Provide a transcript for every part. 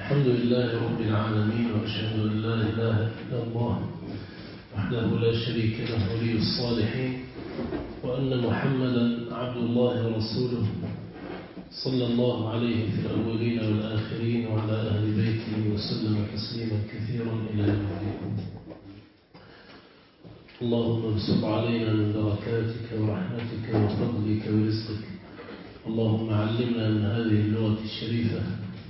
الحمد لله رب العالمين، وأشهد أن لا إله إلا الله وحده لا شريك له ولي الصالحين، وأن محمدا عبد الله ورسوله صلى الله عليه في الأولين والآخرين وعلى أهل بيته وسلم تسليما كثيرا إلى يوم الدين. اللهم ابسط علينا من بركاتك ورحمتك وفضلك ورزقك. اللهم علمنا من هذه اللغة الشريفة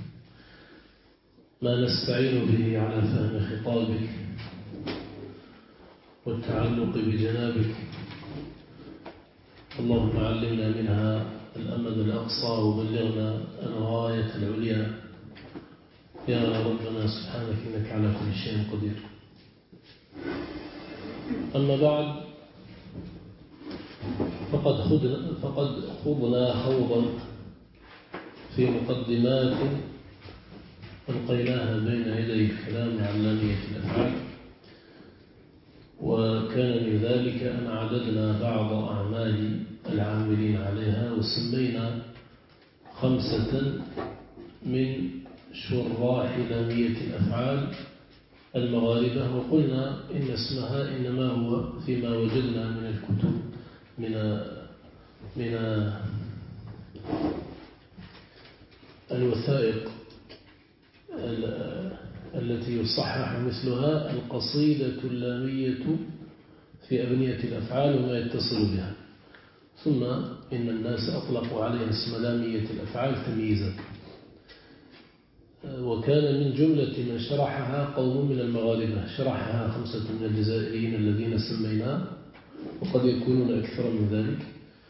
ما نستعين به على فهم خطابك والتعلق بجنابك. اللهم علمنا منها الأمد الأقصى وبلغنا الغاية العليا يا ربنا سبحانك إنك على كل شيء قدير. أما بعد، فقد خضنا خوضا في مقدمات ألقيناها بين يدي كلام علامية الأفعال، وكان من ذلك أن عددنا بعض أعمال العاملين عليها وسمينا 5 من شراح لامية الأفعال المغاربة، وقلنا إن اسمها إنما هو فيما وجدنا من الكتب من الوثائق التي يصحح مثلها القصيدة اللامية في أبنية الأفعال وما يتصل بها. ثم إن الناس أطلقوا عليها اسم لامية الأفعال تمييزا، وكان من جملة من شرحها قوم من المغاربة، شرحها 5 من الجزائريين الذين سميناه، وقد يكونون أكثر من ذلك: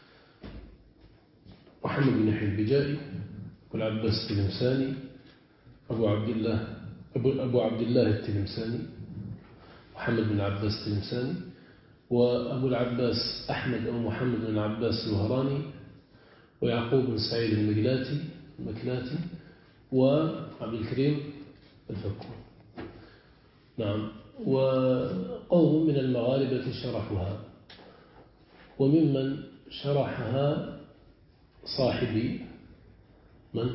محمد بن يحيى البجائي، والعباس التلمساني، أبو عبد الله التلمساني، محمد بن العباس التلمساني، وأبو العباس أحمد أو محمد بن العباس الوهراني، ويعقوب بن سعيد المكلاتي، وعبد الكريم الفكون. نعم، وقوم من المغاربة شرحوها. وممن شرحها صاحبي من؟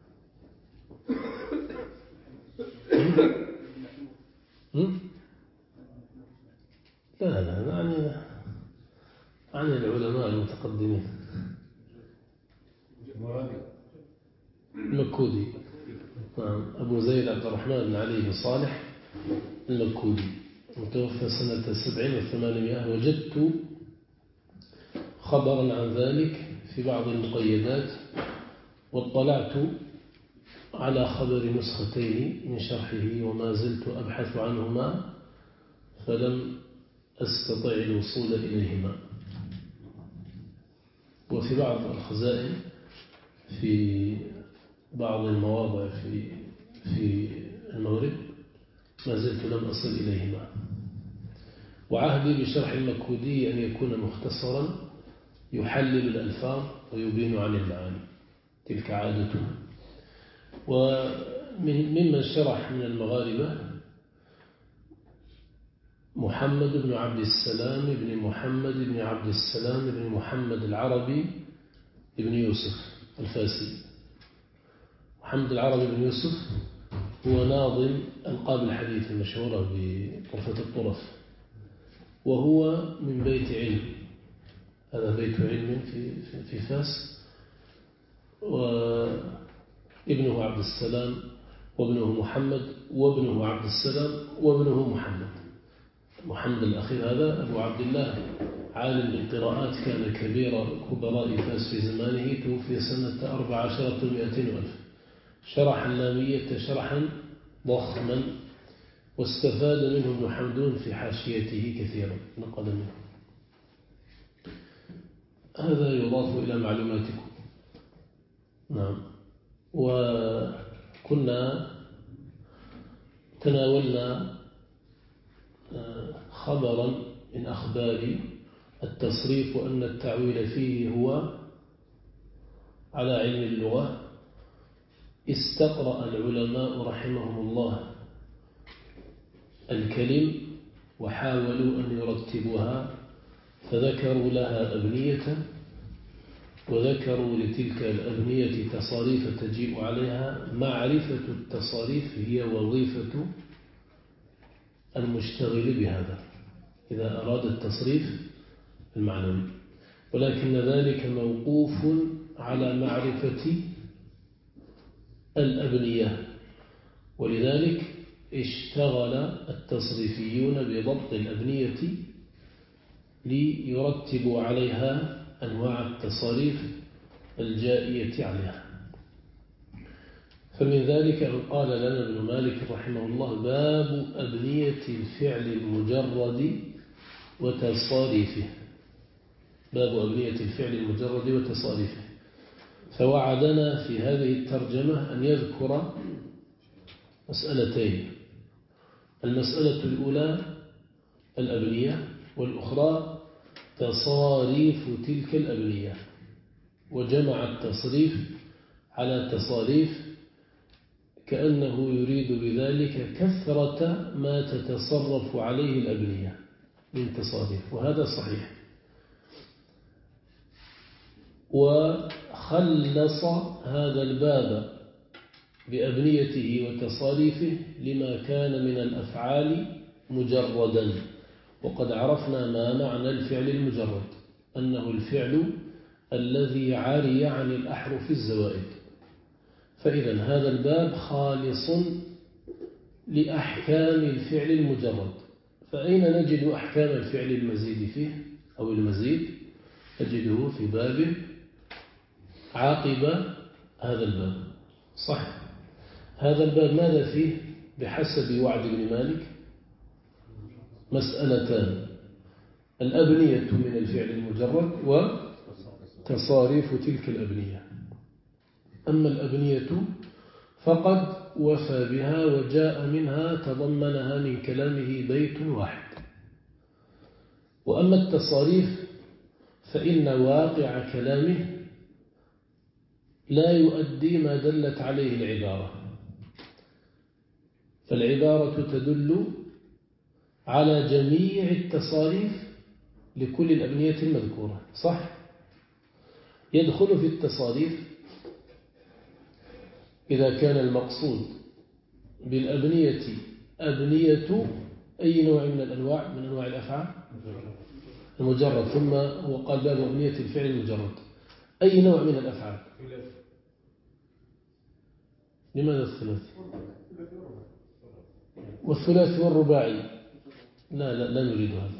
لا عن العلماء المتقدمين. المكودي، أبو زيد عبد الرحمن بن علي بن صالح المكودي، متوفى سنة 700 و800. وجدت خبرا عن ذلك في بعض المقيدات، واطلعت على خبر نسختين من شرحه، وما زلت أبحث عنهما فلم أستطع الوصول إليهما. وفي بعض الخزائن في بعض المواضع في المغرب ما زلت لم أصل إليهما. وعهدي بشرح المكودي أن يكون مختصرا يحلل الألفاظ ويبين عن المعاني، تلك عادته. وممن شرح من المغاربة محمد بن عبد السلام بن محمد بن عبد السلام بن محمد العربي بن يوسف الفاسي. محمد العربي بن يوسف هو ناظم ألقاب الحديث المشهورة بطرفة الطرف، وهو من بيت علم. هذا بيت علم في فاس، وابنه عبد السلام وابنه محمد وابنه عبد السلام وابنه محمد الأخير هذا أبو عبد الله، عالم بالقراءات، كان كبراء فاس في زمانه، توفي سنة 14 و200 ألف. شرح اللامية شرحا ضخما، واستفاد منه ابن حمدون في حاشيته كثيرا، نقل منه. هذا يضاف إلى معلوماتكم. نعم. وكنا تناولنا خبرا من أخبار التصريف، وأن التعويل فيه هو على علم اللغة. استقرأ العلماء رحمهم الله الكلم وحاولوا أن يرتبوها، فذكروا لها أبنية وذكروا لتلك الأبنية تصاريف تجيء عليها. معرفة التصاريف هي وظيفة المشتغل بهذا إذا أراد التصريف المعنوي، ولكن ذلك موقوف على معرفة الأبنية، ولذلك اشتغل التصريفيون بضبط الأبنية ليرتبوا عليها أنواع التصاريف الجائية عليها. فمن ذلك أن قال لنا ابن مالك رحمه الله: باب أبنية الفعل المجرد وتصاريفه. باب أبنية الفعل المجرد وتصاريفه. فوعدنا في هذه الترجمة أن يذكر مسألتين: المسألة الأولى الأبنية، والأخرى تصاريف تلك الأبنية، وجمع التصريف على تصاريف كأنه يريد بذلك كثرة ما تتصرف عليه الأبنية من تصاريف، وهذا صحيح. وخلص هذا الباب بأبنيته وتصاريفه لما كان من الأفعال مجردا. وقد عرفنا ما معنى الفعل المجرد، أنه الفعل الذي عاري عن الأحرف الزوائد. فإذا هذا الباب خالص لأحكام الفعل المجرد. فأين نجد أحكام الفعل المزيد فيه أو المزيد؟ نجده في باب عاقب هذا الباب. صح، هذا الباب ماذا فيه بحسب وعد ابن مالك؟ مسألتان: الأبنية من الفعل المجرد وتصاريف تلك الأبنية. أما الأبنية فقد وفى بها وجاء منها تضمنها من كلامه بيت واحد. وأما التصاريف فإن واقع كلامه لا يؤدي ما دلت عليه العبارة، فالعبارة تدل على جميع التصاريف لكل الأبنية المذكورة. صح؟ يدخل في التصاريف إذا كان المقصود بالأبنية أبنية أي نوع من الأنواع من أنواع الأفعال المجرد. ثم هو قال باب أبنية الفعل المجرد، أي نوع من الأفعال؟ لماذا الثلاثي والثلاثي والرباعي؟ لا نريد هذا.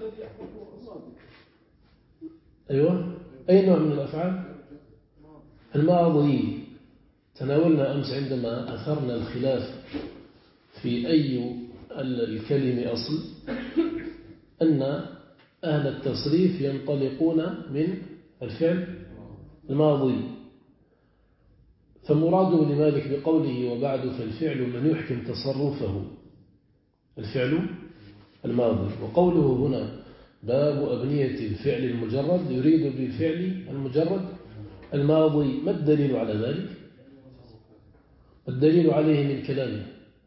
أيوة، أي نوع من الأفعال؟ الماضي. تناولنا أمس عندما أثرنا الخلاف في أي الكلمة أصل أن أهل التصريف ينطلقون من الفعل الماضي. فمراده لمالك بقوله وبعد فالفعل من يحكم تصرفه الفعل الماضي، وقوله هنا باب أبنية الفعل المجرد يريد بالفعل المجرد الماضي. ما الدليل على ذلك؟ الدليل عليه من كلامه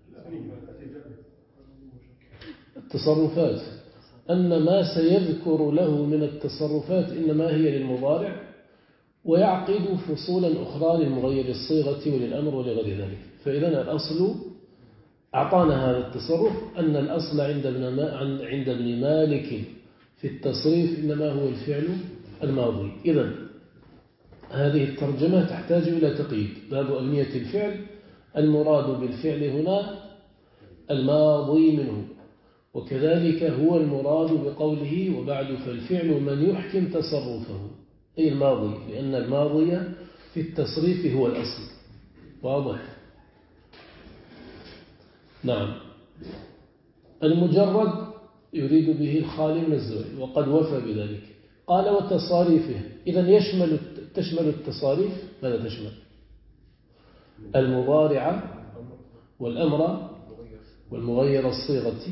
التصرفات، أن ما سيذكر له من التصرفات إنما هي للمضارع، ويعقد فصولا أخرى للمغير الصيغة وللأمر ولغير ذلك. فإذا الأصل أعطانا هذا التصرف أن الأصل عند ابن مالك في التصريف إنما هو الفعل الماضي. إذن هذه الترجمة تحتاج إلى تقييد. باب أبنية الفعل، المراد بالفعل هنا الماضي منه، وكذلك هو المراد بقوله وبعد فالفعل من يحكم تصرفه أي الماضي، لأن الماضي في التصريف هو الأصل. واضح؟ نعم. المجرد يريد به الخالي من الزوائد، وقد وفى بذلك. قال وتصاريفه، إذن تشمل التصاريف ماذا تشمل؟ المضارع والأمر والمغير الصيغة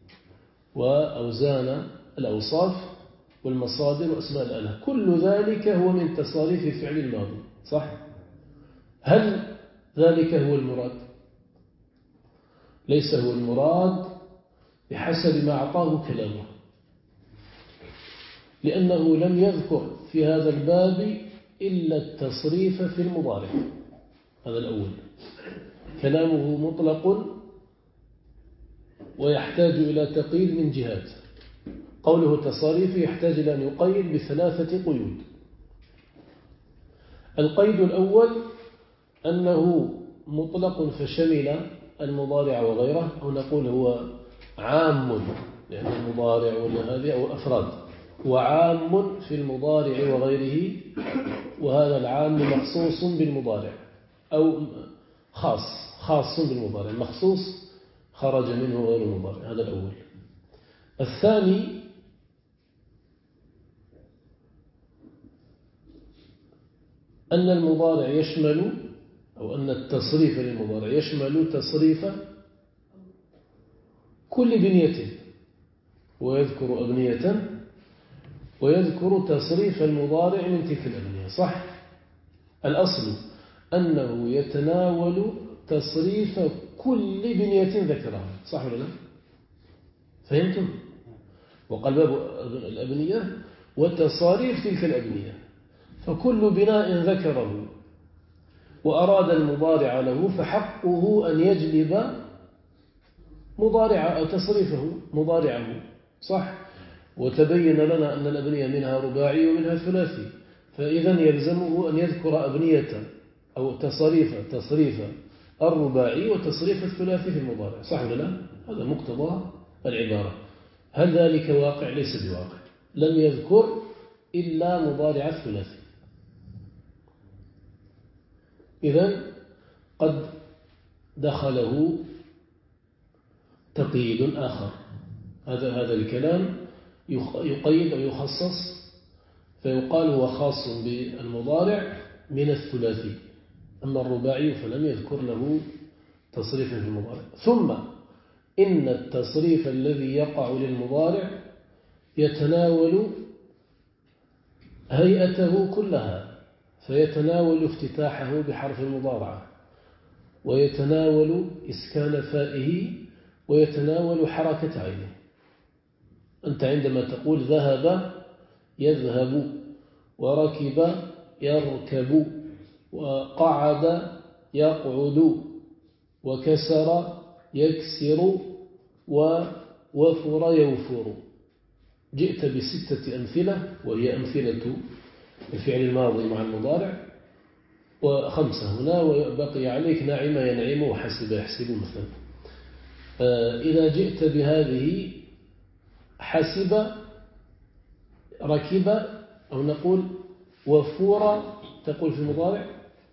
وأوزان الأوصاف والمصادر وأسماء الآلة، كل ذلك هو من تصاريف فعل الماضي. صح؟ هل ذلك هو المراد؟ ليس هو المراد بحسب ما أعطاه كلامه، لأنه لم يذكر في هذا الباب إلا التصريف في المضارع. هذا الأول. كلامه مطلق ويحتاج إلى تقييد من جهات. قوله تصاريف يحتاج إلى أن يقيد بثلاثة قيود. القيد الأول أنه مطلق فشمل المضارع وغيره، أو نقول هو عام، لأن المضارع وهذه أو الأفراد هو عام في المضارع وغيره، وهذا العام مخصوص بالمضارع، أو خاص بالمضارع، مخصوص خرج منه غير المضارع. هذا الأول. الثاني أن المضارع يشمل، أو أن التصريف للمضارع يشمل تصريف كل بنية، ويذكر أبنية، ويذكر تصريف المضارع من تلك الأبنية. صح؟ الأصل أنه يتناول تصريف كل بنية ذكرها. صح ولا لا؟ فهمتم؟ وقال باب الأبنية وتصاريف تلك الأبنية، فكل بناء ذكره وأراد المضارع له فحقه أن يجلب مضارع أو تصريفه مضارعه. صح؟ وتبين لنا أن الأبنية منها رباعي ومنها ثلاثي، فإذا يلزمه أن يذكر أبنية أو تصريف الرباعي وتصريف الثلاثي في المضارع. صح ولا لا؟ هذا مقتضى العبارة. هل ذلك واقع؟ ليس بواقع. لم يذكر إلا مضارع الثلاثي. إذن قد دخله تقييد آخر. هذا الكلام يقيد أو يخصص، فيقال هو خاص بالمضارع من الثلاثي، أما الرباعي فلم يذكر له تصريف في المضارع. ثم إن التصريف الذي يقع للمضارع يتناول هيئته كلها، فيتناول افتتاحه بحرف المضارعة، ويتناول إسكان فائه، ويتناول حركة عينه. أنت عندما تقول ذهب يذهب، وركب يركب، وقعد يقعد، وكسر يكسر، ووفر يوفر، جئت بستة أمثلة، وهي أمثلة الفعل الماضي مع المضارع، وخمسة هنا، وبقي عليك نعم ينعم وحسب يحسب مثلا. إذا جئت بهذه حسب، ركب، أو نقول وفور، تقول في المضارع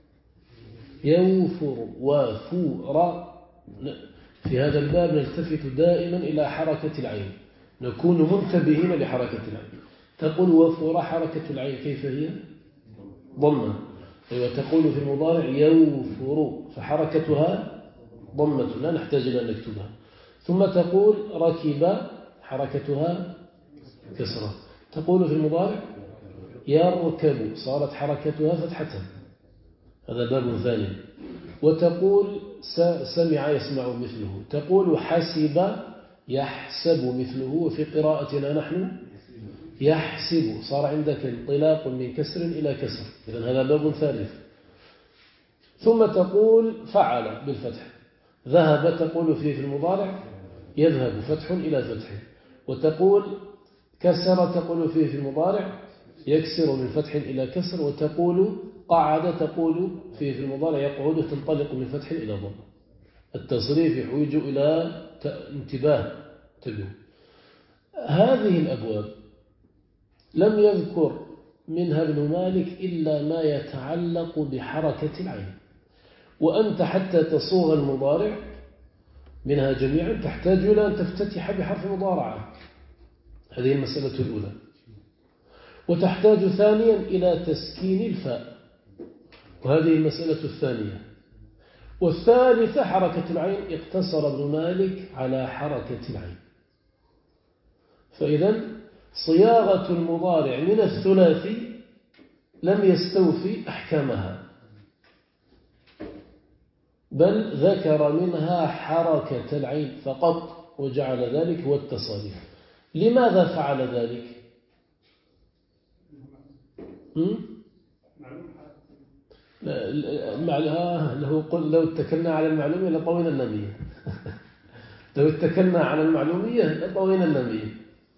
يوفر وفور. في هذا الباب نلتفت دائما إلى حركة العين، نكون منتبهين لحركة العين. تقول وفور، حركة العين كيف هي؟ ضمة. وتقول في المضارع يوفر، فحركتها ضمة، لا نحتاج إلى أن نكتبها. ثم تقول ركب، حركتها كسرة. تقول في المضارع يركب، صارت حركتها فتحة، هذا باب ثاني. وتقول سمع يسمع مثله. تقول حسب يحسب مثله، وفي قراءتنا نحن يحسب، صار عندك انطلاق من كسر إلى كسر، إذن هذا باب ثالث. ثم تقول فعل بالفتح. ذهب تقول فيه في المضارع يذهب، فتح إلى فتح. وتقول كسر تقول فيه في المضارع يكسر من فتح إلى كسر. وتقول قعد تقول فيه في المضارع يقعد، تنطلق من فتح إلى ضم. التصريف يحوج إلى انتباه. هذه الأبواب لم يذكر منها ابن مالك إلا ما يتعلق بحركة العين، وأنت حتى تصوغ المضارع منها جميعا تحتاج إلى أن تفتتح بحرف مضارعة، هذه المسألة الأولى. وتحتاج ثانيا إلى تسكين الفاء، وهذه المسألة الثانية. والثالثة حركة العين، اقتصر ابن مالك على حركة العين. فإذا صياغة المضارع من الثلاثي لم يستوفي أحكامها، بل ذكر منها حركة العين فقط، وجعل ذلك هو التصاريف. لماذا فعل ذلك؟ لو اتكلنا على المعلومية لطوينا النمية. لو اتكلنا على المعلومية لطوينا النمية.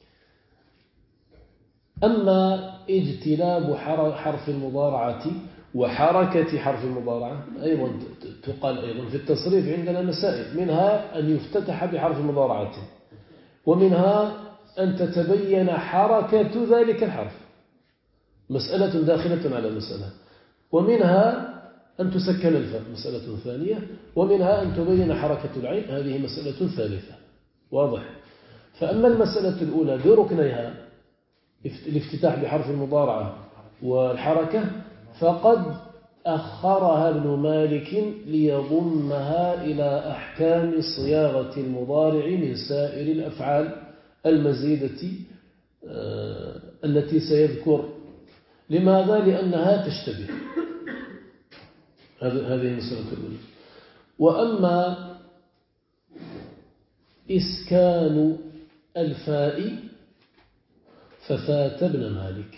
أما اجتناب حرف المضارعة وحركة حرف المضارعة أيضا تقال أيضا في التصريف عندنا مسائل، منها أن يفتتح بحرف المضارعة، ومنها أن تتبين حركة ذلك الحرف، مسألة داخلة على مسألة، ومنها أن تسكن الفاء، مسألة ثانية، ومنها أن تبين حركة العين، هذه مسألة ثالثة. واضح؟ فأما المسألة الأولى بركنيها الافتتاح بحرف المضارعة والحركة فقد أخرها ابن مالك ليضمها إلى أحكام صياغة المضارع من سائر الأفعال المزيدة التي سيذكر. لماذا؟ لأنها تشتبه. هذه المسألة الأولى. وأما إسكان الفاء ففات ابن مالك،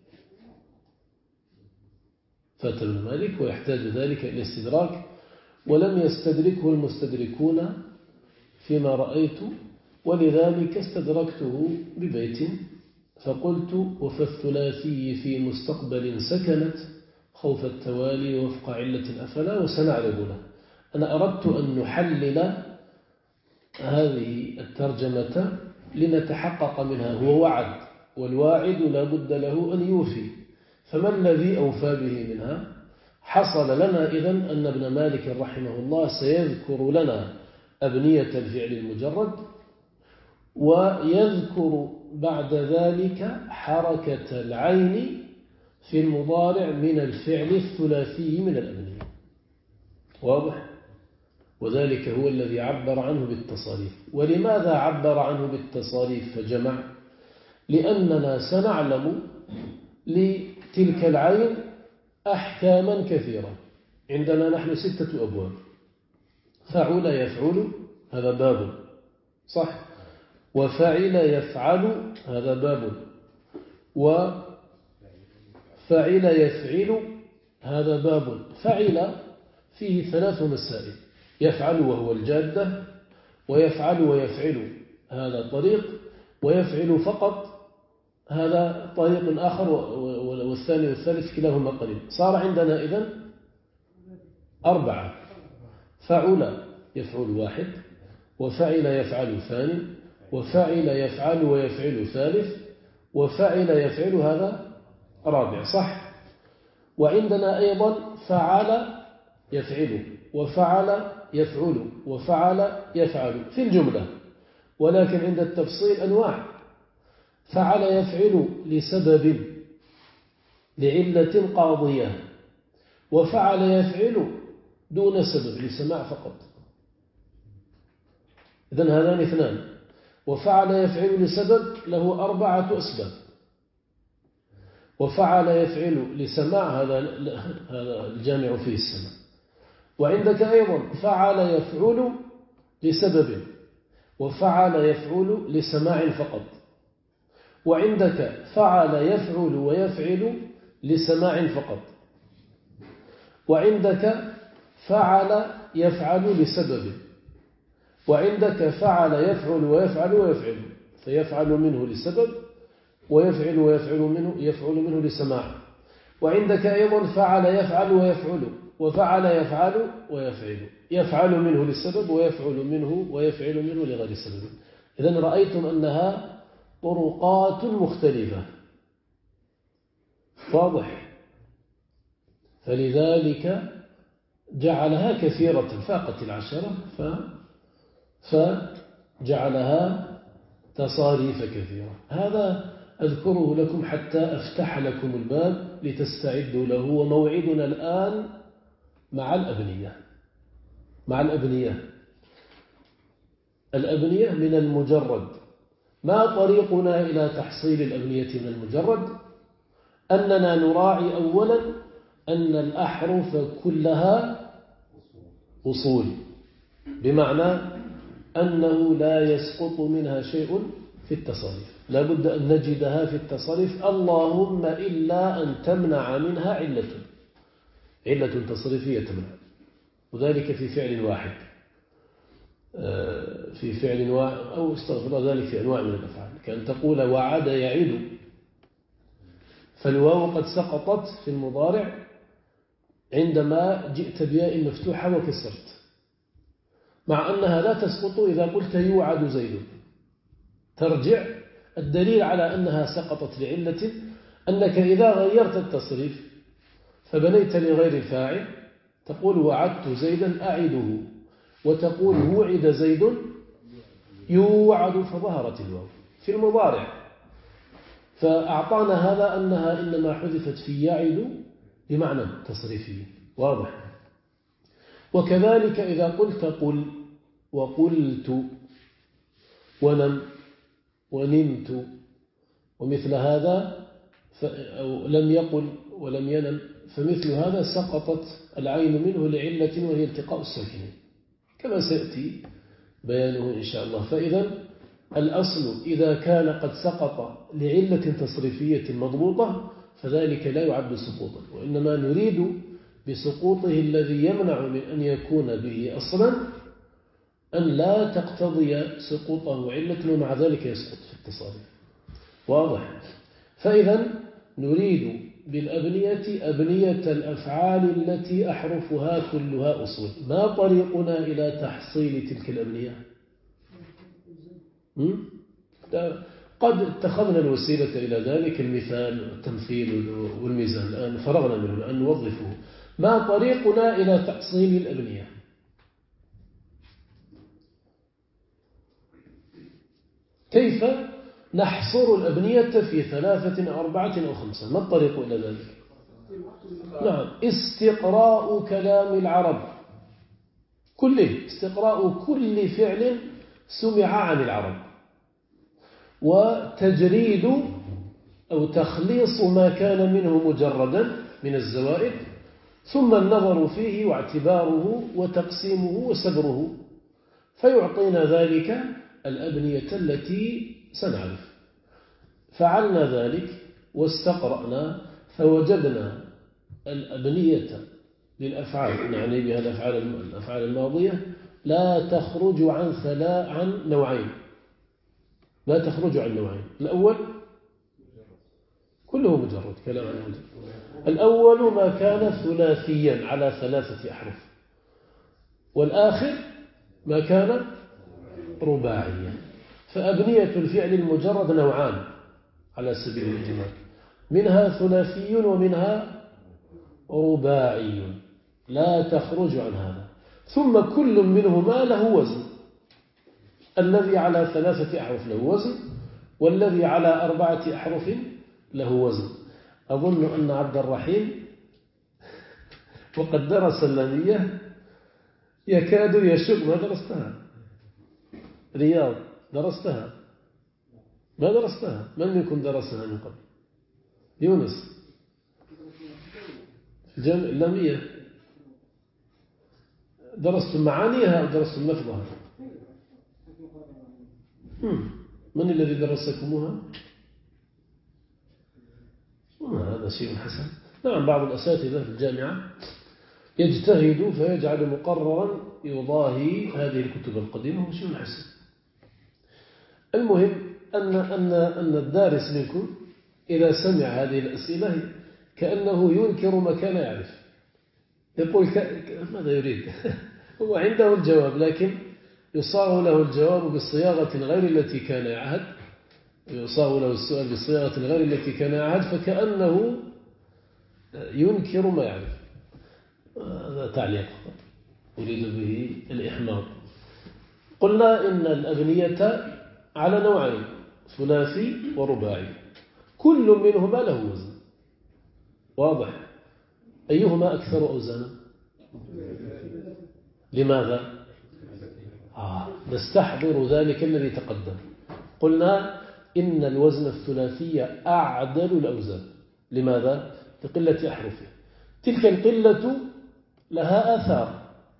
فات ابن مالك ويحتاج ذلك إلى استدراك، ولم يستدركه المستدركون فيما رأيت، ولذلك استدركته ببيت فقلت: وفي الثلاثي في مستقبل سكنت خوف التوالي وفق علة أفلا وسنعرض له. أنا أردت أن نحلل هذه الترجمة لنتحقق منها. هو وعد، والواعد لا بد له أن يوفي، فما الذي أوفى به منها؟ حصل لنا إذن أن ابن مالك رحمه الله سيذكر لنا أبنية الفعل المجرد، ويذكر بعد ذلك حركة العين في المضارع من الفعل الثلاثي من الأبنية. واضح؟ وذلك هو الذي عبر عنه بالتصاريف. ولماذا عبر عنه بالتصاريف فجمع؟ لأننا سنعلم لتلك العين أحكاما كثيرة. عندنا نحن 6 أبواب: فعل يفعل، هذا باب، صح؟ وفعل يفعل، هذا باب، وفعل يفعل، هذا باب. فعل فيه 3 مسائل: يفعل وهو الجادة، ويفعل ويفعل، هذا طريق، ويفعل فقط، هذا طريق آخر، والثاني والثالث كلاهما قريب. صار عندنا إذن 4: فعل يفعل 1، وفعل يفعل 2، وفعل يفعل ويفعل 3، وفعل يفعل هذا 4، صح؟ وعندنا أيضا فعل يفعل، وفعل يفعل، وفعل يفعل في الجملة، ولكن عند التفصيل أنواع: فعل يفعل لسبب لعلة قاضية، وفعل يفعل دون سبب لسماع فقط، إذن هذان 2. وفعل يفعل لسبب له 4 أسباب، وفعل يفعل لسماع هذا الجامع فيه السماع. وعندك أيضا فعل يفعل لسبب، وفعل يفعل لسماع فقط، وعندك فعل يفعل ويفعل لسماع فقط، وعندك فعل يفعل لسبب، وعندك فعل يفعل ويفعل ويفعل، فيفعل منه لسبب، ويفعل ويفعل منه يفعل منه لسماع. وعندك أيضا فعل يفعل ويفعل، وفعل يفعل ويفعل، يفعل منه للسبب، ويفعل منه لغير السبب. إذن رأيتم أنها طرقات مختلفة. واضح؟ فلذلك جعلها كثيرة، فاقت 10، فجعلها تصاريف كثيرة. هذا أذكره لكم حتى أفتح لكم الباب لتستعدوا له. وموعدنا الآن مع الأبنية. الأبنية من المجرد. ما طريقنا إلى تحصيل الأبنية من المجرد؟ أننا نراعي أولا أن الأحرف كلها أصول، بمعنى أنه لا يسقط منها شيء في التصاريف، لا بد أن نجدها في التصاريف، اللهم إلا أن تمنع منها علة. علة تصريفية تمنع، وذلك في فعل واحد، في فعل واحد، أو استغفر الله، ذلك في أنواع من الأفعال، كأن تقول وعد يعد، فالواو قد سقطت في المضارع عندما جئت بياء مفتوحة وكسرت، مع أنها لا تسقط إذا قلت يوعد زيد، ترجع. الدليل على أنها سقطت لعلة أنك إذا غيرت التصريف فبنيت لغير الفاعل، تقول وعدت زيدا أعده، وتقول وعد زيد يوعد، فظهرت الواو في المضارع، فأعطانا هذا أنها إنما حذفت في يعد بمعنى تصريفي واضح. وكذلك إذا قلت قل وقلت ونم ونمت ومثل هذا، أو لم يقل ولم ينم، فمثل هذا سقطت العين منه لعلة وهي التقاء الساكنين كما سيأتي بيانه إن شاء الله. فإذا الأصل إذا كان قد سقط لعلة تصريفية مضبوطة فذلك لا يعد سقوطا، وإنما نريد بسقوطه الذي يمنع من أن يكون به أصلا أن لا تقتضي سقوطه علة ومع ذلك يسقط في التصاريف واضح. فإذا نريد بالأبنية أبنية الأفعال التي أحرفها كلها أصول. ما طريقنا إلى تحصيل تلك الأبنية؟ قد اتخذنا الوسيلة إلى ذلك، المثال التمثيل والميزان، الآن فرغنا منه، الآن نوظفه. ما طريقنا إلى تحصيل الأبنية؟ كيف نحصر الأبنية في 3 أو 4 أو 5؟ ما الطريق إلى ذلك؟ نعم، استقراء كلام العرب كله، استقراء كل فعل سمع عن العرب، وتجريد أو تخليص ما كان منه مجردا من الزوائد، ثم النظر فيه واعتباره وتقسيمه وسبره، فيعطينا ذلك الأبنية التي سنعرف. فعلنا ذلك واستقرأنا فوجدنا الأبنية للأفعال، نعني بها الأفعال الماضية، لا تخرج عن نوعين، لا تخرج عن نوعين. الأول كله مجرد كلام عن مجرد. الأول ما كان ثلاثيا على 3 أحرف، والآخر ما كان رباعيا. فأبنية الفعل المجرد نوعان على سبيل الاجتماع، منها ثلاثي ومنها رباعي، لا تخرج عن هذا. ثم كل منهما له وزن، الذي على 3 أحرف له وزن، والذي على 4 أحرف له وزن. أظن أن عبد الرحيم وقد درس اللامية يكاد يشك. ما درستها؟ رياض درستها؟ ما درستها؟ من منكم درسها من قبل؟ يونس اللامية درستم معانيها أو درستم لفظها؟ من الذي درسكموها؟ هذا شيء حسن. نعم، بعض الأساتذة في الجامعة يجتهد فيجعل مقررا يضاهي هذه الكتب القديمة، وشيء حسن. المهم أن الدارس منكم إذا سمع هذه الأسئلة كأنه ينكر ما كان يعرف، يقول ماذا يريد؟ هو عنده الجواب، لكن يصاغ له الجواب بصياغة غير التي كان يعهد، يصاغ له السؤال بصياغة غير التي كان يعهد، فكأنه ينكر ما يعرف. هذا تعليق أريد به الإحماض. قلنا إن الأبنية على نوعين، ثلاثي ورباعي، كل منهما له وزن واضح. أيهما أكثر أوزانا؟ لماذا؟ نستحضر ذلك الذي تقدم. قلنا إن الوزن الثلاثي أعدل الأوزان. لماذا؟ لقلة أحرفه. تلك القلة لها آثار،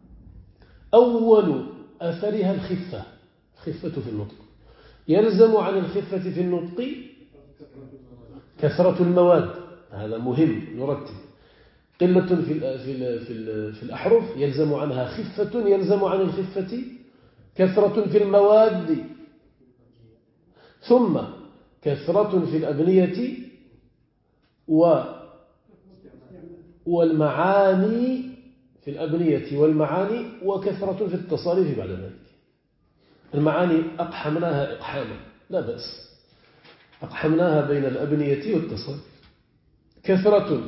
أول أثرها الخفة في النطق. يلزم عن الخفة في النطق كثرة المواد، هذا مهم نرتب. قلة في الأحرف يلزم عنها خفة، يلزم عن الخفة كثرة في المواد، ثم كثرة في الأبنية والمعاني، في الأبنية والمعاني، وكثرة في التصاريف بعد ذلك. المعاني أقحمناها إقحاما لا بأس، أقحمناها بين الأبنية والتصاريف. كثرة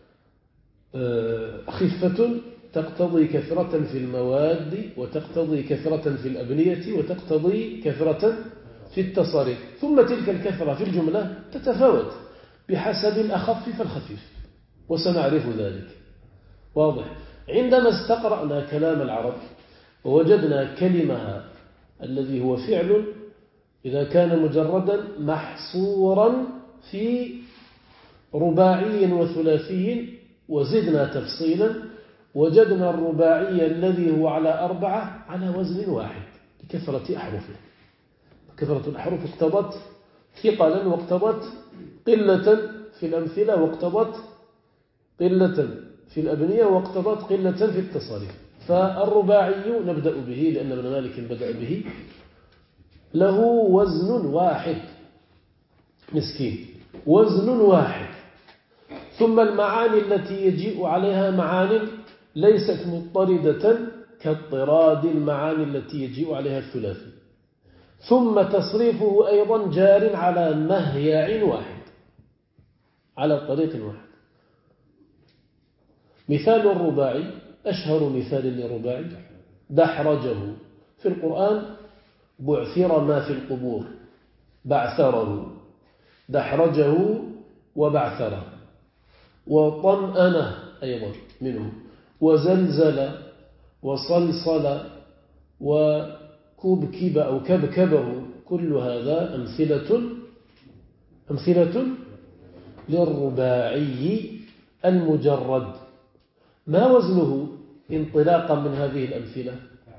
خفة تقتضي كثرة في المواد، وتقتضي كثرة في الأبنية، وتقتضي كثرة في التصاريف. ثم تلك الكثرة في الجملة تتفاوت بحسب الأخف فالخفيف، وسنعرف ذلك. واضح؟ عندما استقرأنا كلام العرب ووجدنا كلمها الذي هو فعل إذا كان مجردا محصورا في رباعي وثلاثي، وزدنا تفصيلا وجدنا الرباعي الذي هو على 4 على وزن واحد لكثرة أحرفه. كثرة الأحرف اقتضت ثقلا، واقتضت قلة في الأمثلة، واقتضت قلة في الأبنية، واقتضت قلة في التصاريف. فالرباعي نبدأ به لأن ابن مالك بدأ به، له وزن واحد، مسكين، وزن واحد. ثم المعاني التي يجيء عليها معاني ليست مضطردة كاضطراد المعاني التي يجيء عليها الثلاثي. ثم تصريفه أيضا جار على مهيع واحد، على طريق واحد. مثال الرباعي، أشهر مثال للرباعي دحرجه في القرآن، بعثر ما في القبور، بعثره، دحرجه وبعثره. وطمأنه أيضا منه، وزلزل وصلصل وكبكب أو كبكبه. كل هذا أمثلة للرباعي المجرد. ما وزنه انطلاقا من هذه الأمثلة؟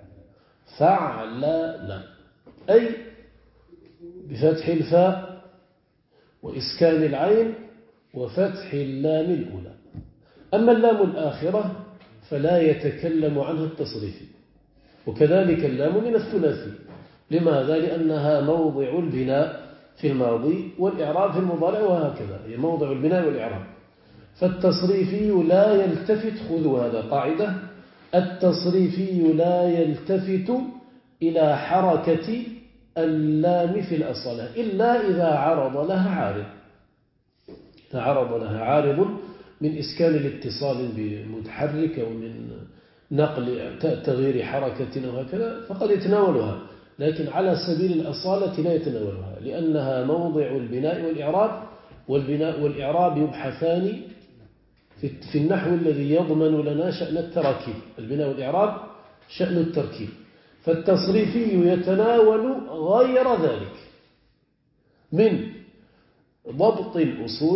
فعلل، أي بفتح الفاء وإسكان العين وفتح اللام الأولى. أما اللام الآخرة فلا يتكلم عنها التصريفي، وكذلك اللام من الثلاثي. لماذا؟ لأنها موضع البناء في الماضي والإعراب في المضارع، وهكذا هي موضع البناء والإعراب. فالتصريفي لا يلتفت، خذوا هذا قاعدة، التصريفي لا يلتفت إلى حركة اللام في الأصالة إلا إذا عرض لها عارض، تعرض لها عارض من إسكان الاتصال بمتحرك أو من نقل تغيير حركة وهكذا فقد يتناولها، لكن على سبيل الأصالة لا يتناولها، لأنها موضع البناء والإعراب، والبناء والإعراب يبحثان في النحو الذي يضمن لنا شأن التراكيب. البناء والإعراب شأن التركيب، فالتصريفي يتناول غير ذلك من ضبط الأصول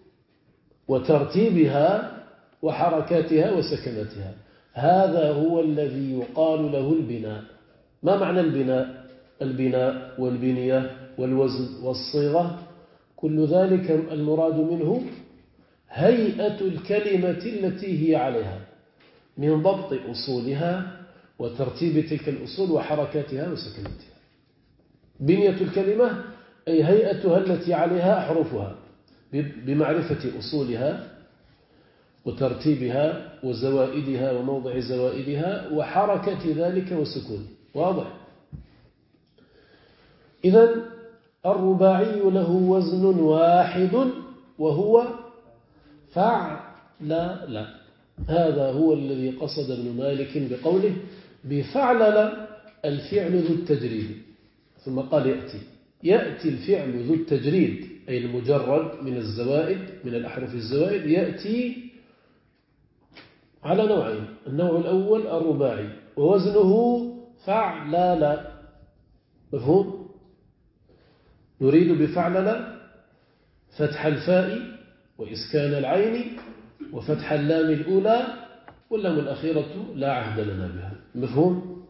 وترتيبها وحركاتها وسكناتها. هذا هو الذي يقال له البناء. ما معنى البناء؟ البناء والبنية والوزن والصيغة، كل ذلك المراد منه هيئة الكلمة التي هي عليها من ضبط أصولها وترتيب تلك الأصول وحركاتها وسكناتها. بنية الكلمة أي هيئتها التي عليها أحرفها بمعرفة أصولها وترتيبها وزوائدها وموضع زوائدها وحركة ذلك وسكونه. واضح؟ إذن الرباعي له وزن واحد وهو فعلل. هذا هو الذي قصد ابن مالك بقوله بفعلل الفعل ذو التجريد. ثم قال يأتي الفعل ذو التجريد أي المجرد من الزوائد، من الأحرف الزوائد، يأتي على نوعين. النوع الأول الرباعي ووزنه فعلل. مفهوم؟ نريد بفعلل فتح الفاء وإسكان العين وفتح اللام الأولى، واللام الأخيرة لا عهد لنا بها. مفهوم؟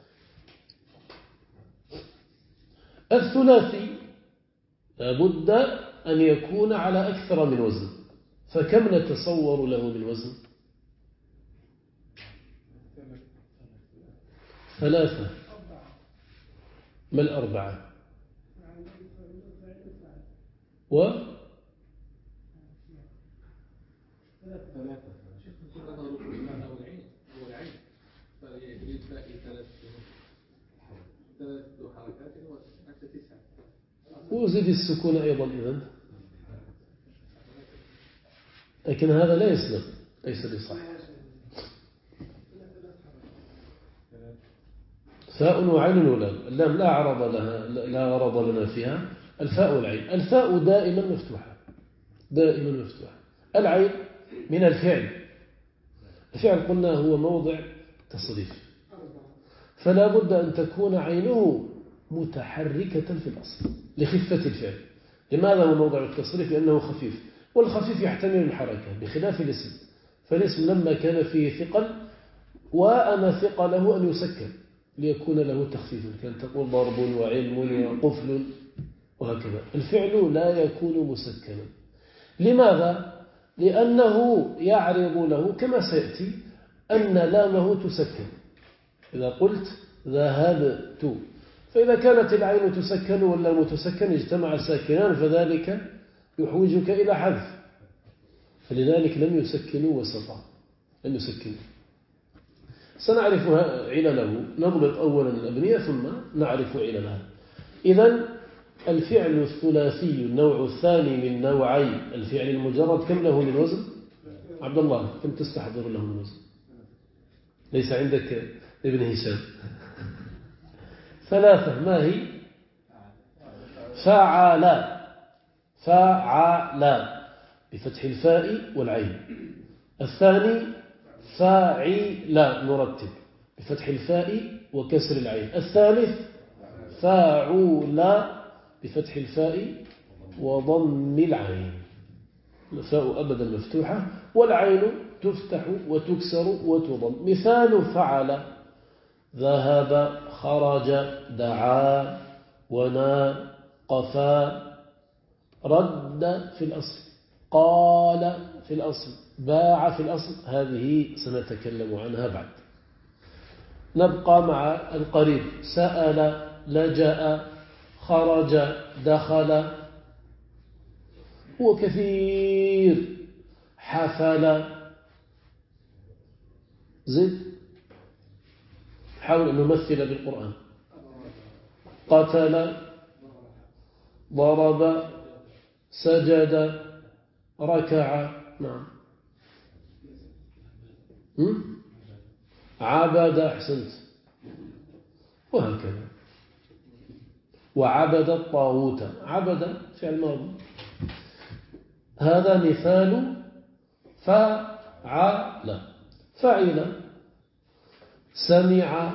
الثلاثي لابد أن يكون على أكثر من وزن، فكم نتصور له من وزن؟ 3. ما الأربعة؟ و وزد السكون أيضا إذن، لكن هذا لا يسلم، ليس بصح. فاء وعين ولام. اللام لا عرض لها، لا غرض لنا فيها. الفاء والعين. الفاء دائما مفتوحة، دائما مفتوحة. العين من الفعل. الفعل قلنا هو موضع تصريف، فلا بد أن تكون عينه متحركة في الأصل لخفة الفعل. لماذا هو موضع التصريف؟ لأنه خفيف، والخفيف يحتمل الحركة بخلاف الاسم. فالاسم لما كان فيه ثقل وأنا ثقله أن يسكن ليكون له تخفيف، كان تقول ضرب وعلم وقفل وهكذا. الفعل لا يكون مسكنا. لماذا؟ لأنه يعرض له كما سيأتي أن لامه تسكن. إذا قلت ذهبت، فإذا كانت العين تسكن واللام تسكن اجتمع ساكنان، فذلك يحوجك إلى حذف، فلذلك لم يسكنوا وسطا، لم يسكنوا. سنعرف علله، نضبط أولا الأبنية ثم نعرف عللها. إذن الفعل الثلاثي النوع الثاني من نوعي الفعل المجرد كم له من وزن؟ عبد الله كم تستحضر له من وزن؟ ليس عندك ابن هشام. 3. ما هي؟ فعل. فعل بفتح الفاء والعين. الثاني فاعل مرتب بفتح الفاء وكسر العين. الثالث فاعل بفتح الفاء وضم العين. الفاء أبدا مفتوحة والعين تفتح وتكسر وتضم. مثال فعل: ذهب، خرج، دعا، ونا، قفا. رد في الأصل، قال في الأصل، باع في الأصل. هذه سنتكلم عنها بعد. نبقى مع القريب: سأل، لجأ، خرج، دخل. هو كثير. حفل. زد. حاول أن نمثل بالقرآن. قتل، ضرب، سجد، ركع. نعم. عبد. أحسنت. وهكذا. وعبد الطاغوت. عبد فعل ماضي. هذا مثال فعل. فعل: سمع،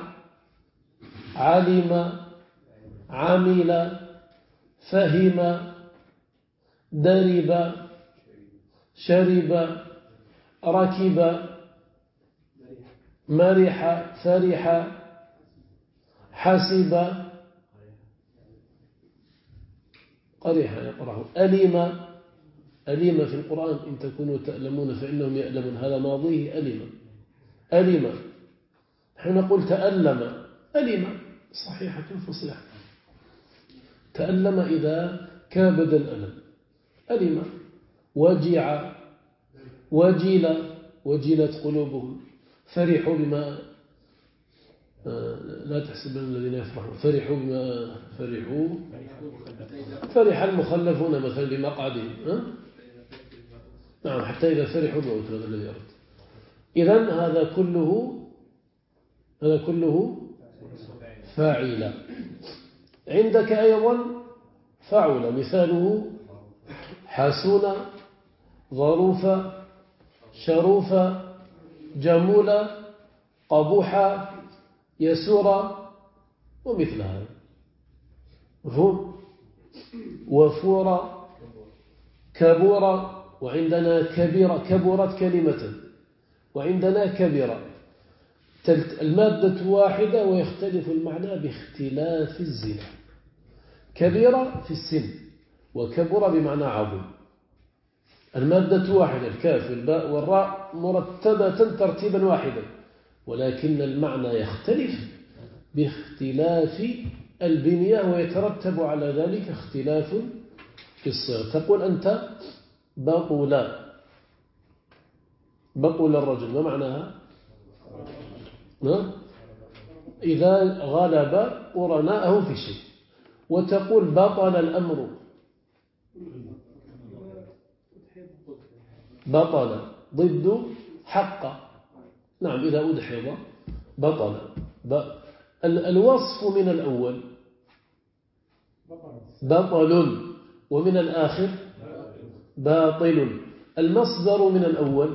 علم، عمل، فهم، درب، شرب، ركب، مرح، فرح، حسب، قرح يقرح، ألم. ألم في القرآن إن تكونوا تألمون فإنهم يألمون، هذا ماضيه ألم. ألم. حين نقول تألم، ألم صحيحة فصيحة. تألم إذا كابد الألم. ألم. وجع، وجل، وجلت قلوبهم. فرحوا بما لا تحسبن الذين يفرحون. فرحوا بما فرح المخلفون مثلا بمقعدهم. نعم، حتى إذا فرحوا بموت. هذا الذي يرد. إذن هذا كله فاعل. عندك أيضا فعل، مثاله: حسن، ظروف، شروف، جمول، قبوح، يسور، ومثل هذا. مفهوم؟ وفور، كبور، وعندنا كبيرة. كبرت كلمة، وعندنا كبيرة. المادة واحدة ويختلف المعنى باختلاف الزنا. كبيرة في السن، وكبر بمعنى عظيم. المادة واحدة، الكاف والباء والراء مرتبة ترتيبا واحدا، ولكن المعنى يختلف باختلاف البنية ويترتب على ذلك اختلاف في الصيغ. تقول أنت بطل الرجل، ما معناها؟ إذا غلب قرناءه في شيء. وتقول بطل الأمر، بطل ضد حق. نعم، إذا أدحض بطل. الوصف من الأول بطل، ومن الآخر باطل. المصدر من الأول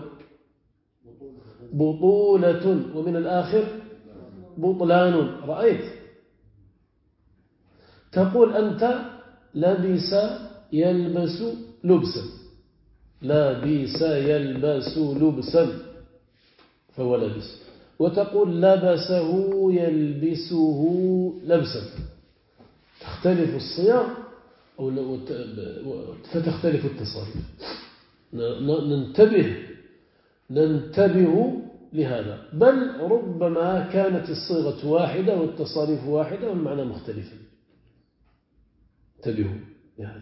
بطولة، ومن الآخر بطلان. رأيت؟ تقول أنت لبس يلبس لبسا، لبس يلبس لبسا فهو لبس. وتقول لبسه يلبسه لبسا. تختلف الصيغ فتختلف التصاريف. ننتبه لهذا. بل ربما كانت الصيغة واحدة والتصاريف واحدة والمعنى مختلفا. انتبهوا لهذا.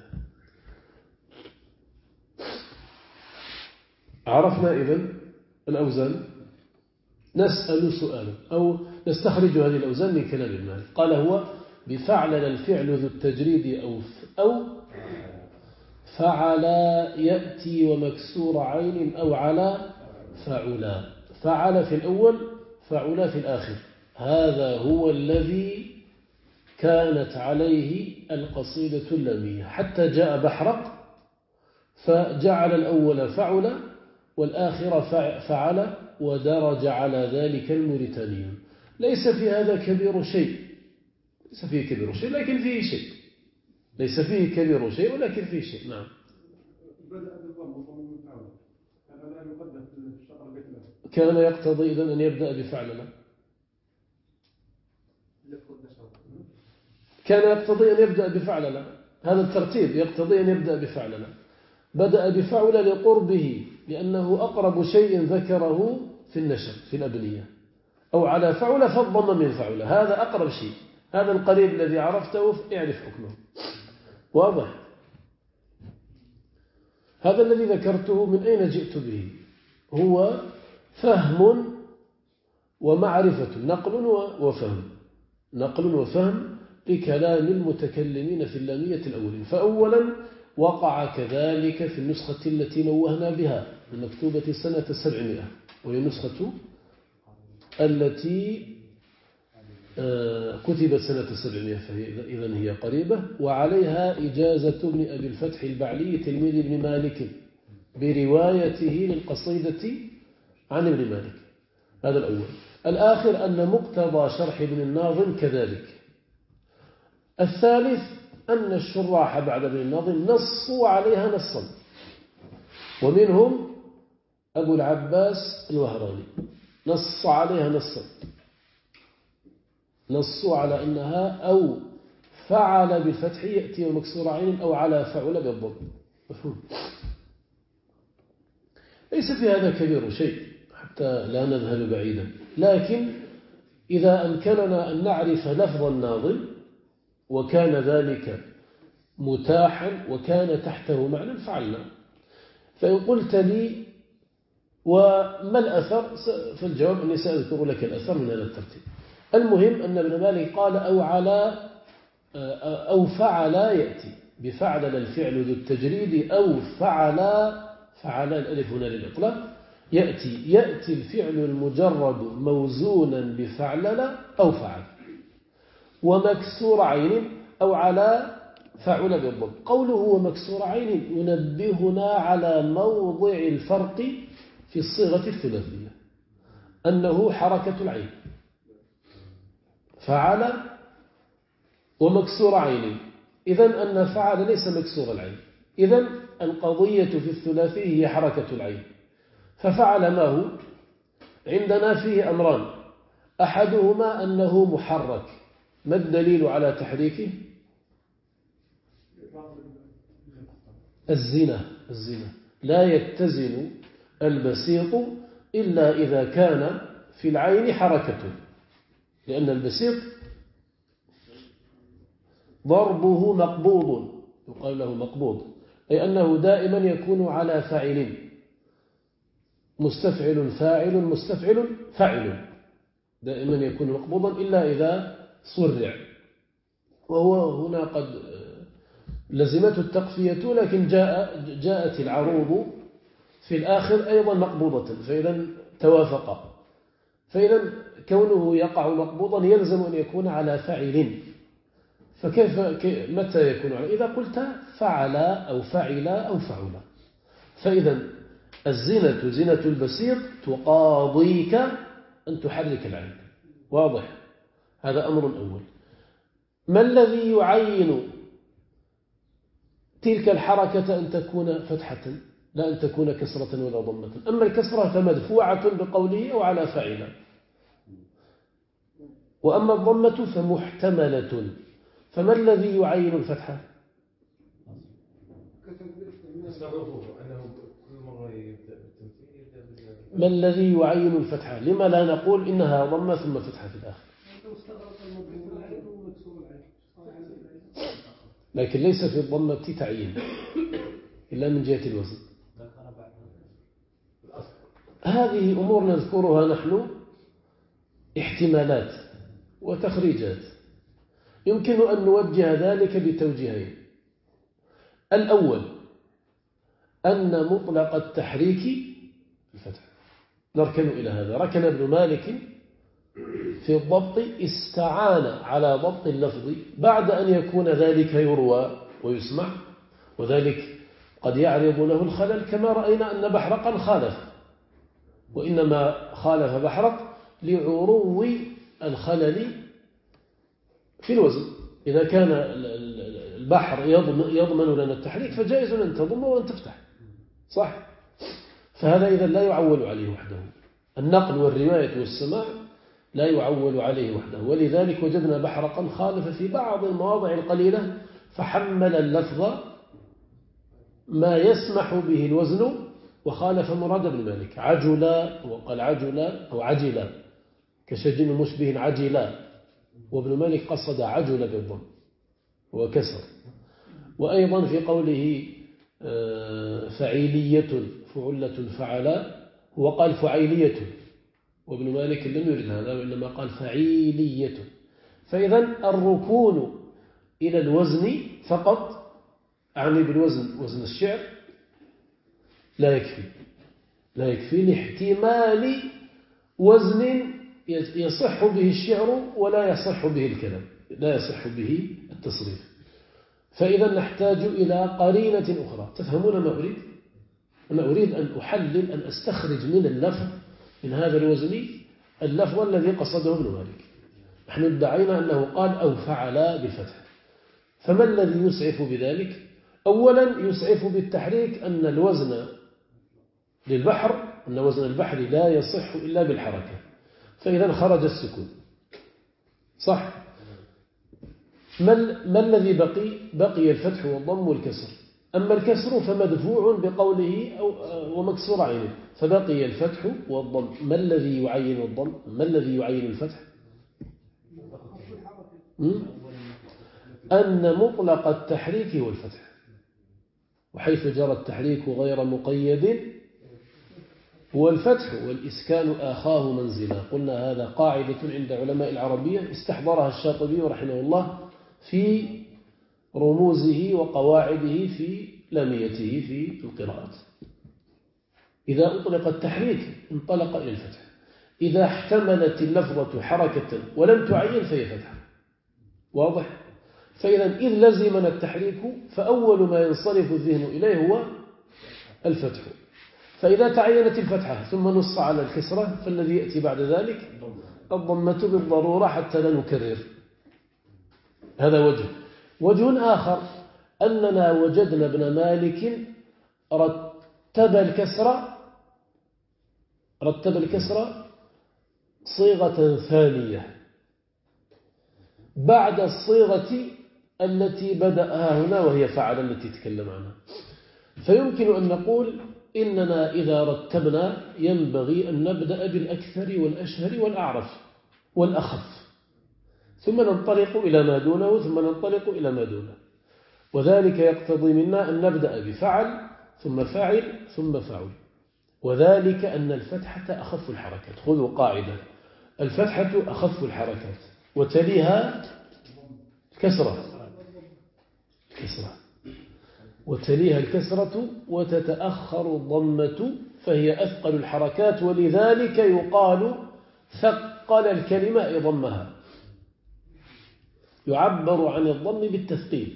عرفنا إذن الأوزان. نسأل سؤالا أو نستخرج هذه الأوزان من كلام المالك. قال هو بفعل الفعل ذو التجريد أو فعل يأتي ومكسور عين أو على فعلا. فعل في الأول، فعلا في الآخر. هذا هو الذي كانت عليه القصيدة اللامية، حتى جاء بحرق فجعل الأول فعل والآخر فعل، ودرج على ذلك الموريتانيون. ليس في هذا كبير شيء، ليس فيه كبير شيء، لكن فيه شيء. ليس فيه كبير شيء ولكن فيه شيء. نعم. كان يقتضي إذن أن يبدأ بفعلنا. كان يقتضي أن يبدأ بفعلنا. هذا الترتيب يقتضي أن يبدأ بفعلنا. بدأ بفعل لقربه، لأنه أقرب شيء ذكره في النشر في الأبنية. أو على فعل فالضم من فعل، هذا أقرب شيء. هذا القريب الذي عرفته اعرف حكمه. واضح؟ هذا الذي ذكرته من أين جئت به؟ هو فهم ومعرفة، نقل وفهم، نقل وفهم لكلام المتكلمين في اللامية الأولين. فأولا وقع كذلك في النسخة التي نوهنا بها المكتوبة سنة 700، وهي النسخة التي كتبت سنة 700، إذن هي قريبة. وعليها إجازة ابن أبي الفتح البعلي تلميذ ابن مالك بروايته للقصيدة عن ابن مالك. هذا الأول. الآخر أن مقتضى شرح ابن الناظم كذلك. الثالث أن الشراح بعد ابن الناظم نصوا عليها نصا، ومنهم أبو العباس الوهراني نص عليها نصا، نصوا على أنها أو فعل بالفتح يأتي ومكسور عين أو على فعل بالضم. مفهوم؟ ليس في هذا كبير شيء حتى لا نذهب بعيدا، لكن إذا أمكننا أن نعرف لفظ الناظم وكان ذلك متاحا وكان تحته معنى فعلنا. فإن قلت لي وما الأثر، فالجواب أني سأذكر لك الأثر من هذا الترتيب. المهم أن ابن مالك قال أو فعل يأتي بفعل الفعل ذو التجريد أو فعل الألف هنا للإطلاق يأتي الفعل المجرد موزونا بفعلل أو فعل ومكسور عين أو على فعل بالضم. قوله ومكسور عين ينبهنا على موضع الفرق في الصيغة الثلاثية، أنه حركة العين فعل ومكسور عين. إذن أن فعل ليس مكسور العين، إذن القضية في الثلاثي هي حركة العين. ففعل ما هو عندنا فيه أمران، أحدهما أنه محرك. ما الدليل على تحريكه؟ الزنا لا يتزن البسيط إلا إذا كان في العين حركة، لأن البسيط ضربه مقبوض، يقال له مقبوض، أي أنه دائما يكون على فاعل، مستفعل فاعل مستفعل فاعل، دائما يكون مقبوضا إلا إذا صرع، وهو هنا قد لزمته التقفية، لكن جاءت العروض في الآخر أيضا مقبوضة، فإذا توافقا، فإذا كونه يقع مقبوضا يلزم أن يكون على فاعل. فكيف متى يكون على؟ إذا قلت فعل أو فعل أو فعل. فإذا الزنة زنة البسيط تقاضيك أن تحرك العين، واضح؟ هذا أمر أول. ما الذي يعين تلك الحركة أن تكون فتحة لا أن تكون كسرة ولا ضمة؟ أما الكسرة فمدفوعة بقوله أو على فاعل، وأما الضمة فمحتملة. فما الذي يعين الفتحة؟ ما الذي يعين الفتحة؟ لما لا نقول إنها ضمة ثم فتحة في الآخر؟ لكن ليس في الضمة تعيين إلا من جهة الوزن. هذه أمور نذكرها نحن احتمالات وتخريجات، يمكن أن نوجه ذلك بتوجيهين. الأول أن مطلق التحريك الفتح، نركن إلى هذا. ركن ابن مالك في الضبط، استعان على ضبط اللفظ بعد أن يكون ذلك يروى ويسمع، وذلك قد يعرض له الخلل، كما رأينا أن بحرقا خالف، وإنما خالف بحرق لعرو الخلل في الوزن. إذا كان البحر يضمن لنا التحريك فجائز أن تضم وأن تفتح، صح؟ فهذا إذا لا يعول عليه وحده، النقل والرواية والسماع لا يعول عليه وحده. ولذلك وجدنا بحرقا خالف في بعض المواضع القليلة، فحمل اللفظ ما يسمح به الوزن، وخالف مراد بن مالك. عجلا وقال عجلا أو عجلا كشجن مشبه عجلا، وابن مالك قصد عجل بالضم وكسر. وأيضا في قوله فعيلية فعلة فعلا، هو قال فعيلية، وابن مالك لم يرد هذا وإنما قال فعيلية. فإذا الركون إلى الوزن فقط، أعني بالوزن وزن الشعر، لا يكفي لاحتمال وزن يصح به الشعر ولا يصح به الكلام، لا يصح به التصريف. فإذا نحتاج إلى قرينة أخرى. تفهمون ما أريد؟ أنا أريد أن أحلل، أن أستخرج من اللفظ، من هذا الوزن، اللفظ الذي قصده ابن مالك. نحن ادعينا أنه قال أو فعل بالفتح، فما الذي يسعف بذلك؟ أولا يسعف بالتحريك أن الوزن للبحر، أن وزن البحر لا يصح إلا بالحركة، فإذا خرج السكون، صح؟ ما الذي بقي الفتح والضم والكسر. أما الكسر فمدفوع بقوله ومكسور عينه، فبقي الفتح والضم. ما الذي يعين الضم؟ ما الذي يعين الفتح؟ أن مطلق التحريك هو الفتح، وحيث جرى التحريك غير مقيد هو الفتح، والإسكان آخاه منزلا. قلنا هذا قاعدة عند علماء العربية استحضرها الشاطبي رحمه الله في رموزه وقواعده في لاميته في القراءات. إذا أطلق التحريك انطلق إلى الفتح، إذا احتملت اللفظة حركة ولم تعين فهي فتح، واضح؟ فإذا إذ لزمنا التحريك فأول ما ينصرف الذهن إليه هو الفتح. فإذا تعينت الفتحة ثم نص على الكسرة فالذي يأتي بعد ذلك الضمة بالضرورة حتى لا نكرر. هذا وجه آخر، أننا وجدنا ابن مالك رتب الكسرة صيغة ثانية بعد الصيغة التي بدأها هنا وهي فعل التي تكلم عنها. فيمكن أن نقول إننا إذا رتبنا ينبغي أن نبدأ بالأكثر والأشهر والأعرف والأخف، ثم ننطلق إلى ما دونه ثم ننطلق إلى ما دونه. وذلك يقتضي منا أن نبدأ بفعل ثم فاعل ثم فعل. وذلك أن الفتحة أخف الحركات. خذوا قاعدة: الفتحة أخف الحركات وتليها الكسرة وتليها الكسرة وتتأخر الضمة فهي أثقل الحركات، ولذلك يقال ثقل الكلمة أي ضمها. يعبر عن الضم بالتثقيل.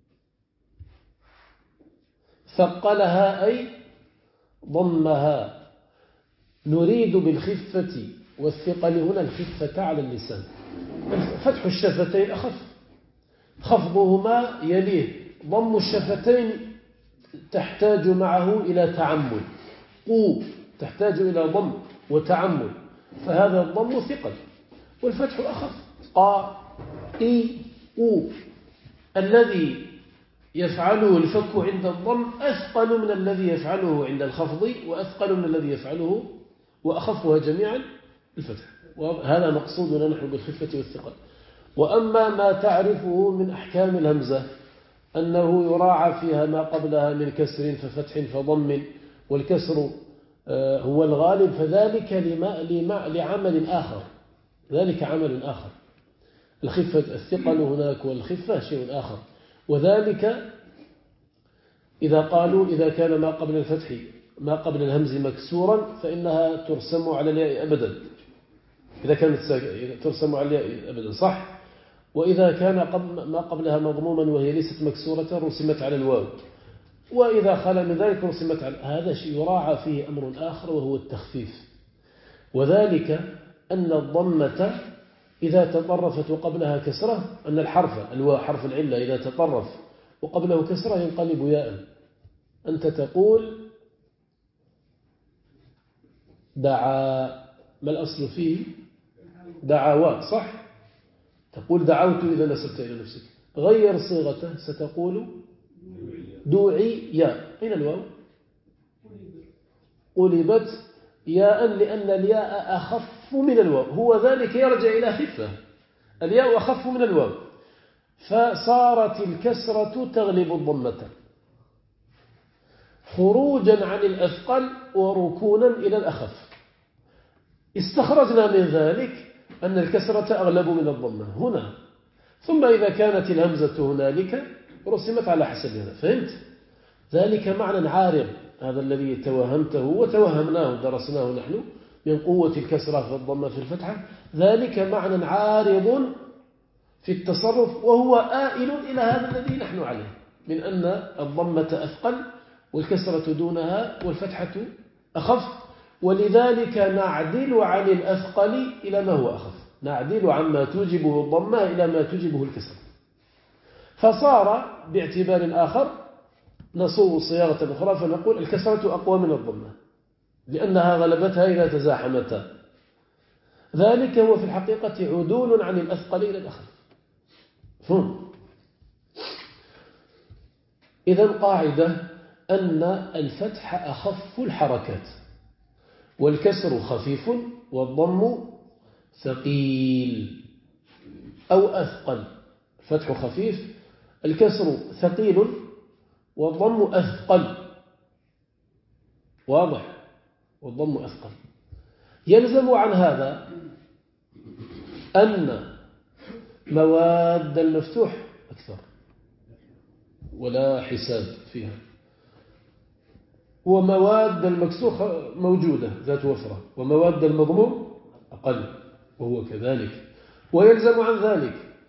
ثقلها أي ضمها. نريد بالخفة والثقل هنا الخفة على اللسان. فتح الشفتين أخف، خفضهما يليه. ضم الشفتين تحتاج معه إلى تعمل. قو تحتاج إلى ضم وتعمل، فهذا الضم ثقل. والفتح أخف. قا إي قو. الذي يفعله الفك عند الضم أثقل من الذي يفعله عند الخفض، وأثقل من الذي يفعله وأخفها جميعا الفتح. وهذا مقصودنا نحن بالخفة والثقل. وأما ما تعرفه من أحكام الهمزة أنه يراعى فيها ما قبلها من كسر ففتح فضم، والكسر هو الغالب، فذلك لعمل آخر. ذلك عمل آخر. الخفة الثقل هناك والخفة شيء آخر. وذلك إذا قالوا إذا كان ما قبل الفتح ما قبل الهمز مكسورا فإنها ترسم على الياء أبدا. إذا كانت ترسم على الياء أبدا صح. وإذا كان ما قبلها مضموما وهي ليست مكسورة رسمت على الواو، وإذا خلا من ذلك رسمت على هذا شيء يراعى فيه أمر آخر وهو التخفيف. وذلك أن الضمة إذا تطرفت وقبلها كسرة، أن الحرف الواو حرف العلة إذا تطرف وقبله كسرة ينقلب ياء. أنت تقول دعا، ما الأصل فيه؟ دعوات صح؟ تقول دعوت إذا نسبت إلى نفسك. غير صيغته ستقول دوعي ياء. أين الواو؟ قلبت ياء لأن الياء أخف من الواو. هو ذلك يرجع إلى خفة. الياء أخف من الواو، فصارت الكسرة تغلب الضمة خروجا عن الأثقل وركونا إلى الأخف. استخرجنا من ذلك أن الكسرة أغلب من الضمة هنا. ثم إذا كانت الهمزة هنالك رسمت على حسب هذا. فهمت؟ ذلك معنى عارض، هذا الذي توهمته وتوهمناه درسناه نحن من قوة الكسرة في الضمة في الفتحة. ذلك معنى عارض في التصرف، وهو آئل إلى هذا الذي نحن عليه من أن الضمة أثقل والكسرة دونها والفتحة أخف. ولذلك نعدل عن الأثقل إلى ما هو أخف، نعدل عما توجبه الضمة إلى ما توجبه الكسرة. فصار باعتبار آخر نصوغ صياغة أخرى فنقول الكسرة أقوى من الضمة لأنها غلبتها إذا تزاحمتا. ذلك هو في الحقيقة عدول عن الأثقل إلى الأخف. فهم؟ إذن قاعدة أن الفتح أخف الحركات، والكسر خفيف، والضم ثقيل أو أثقل. الفتح خفيف، الكسر ثقيل، والضم أثقل. واضح؟ والضم أثقل. يلزم عن هذا أن مواد المفتوح أكثر ولا حساب فيها، ومواد المكسور موجودة ذات وفرة، ومواد المضموم أقل وهو كذلك. ويلزم عن ذلك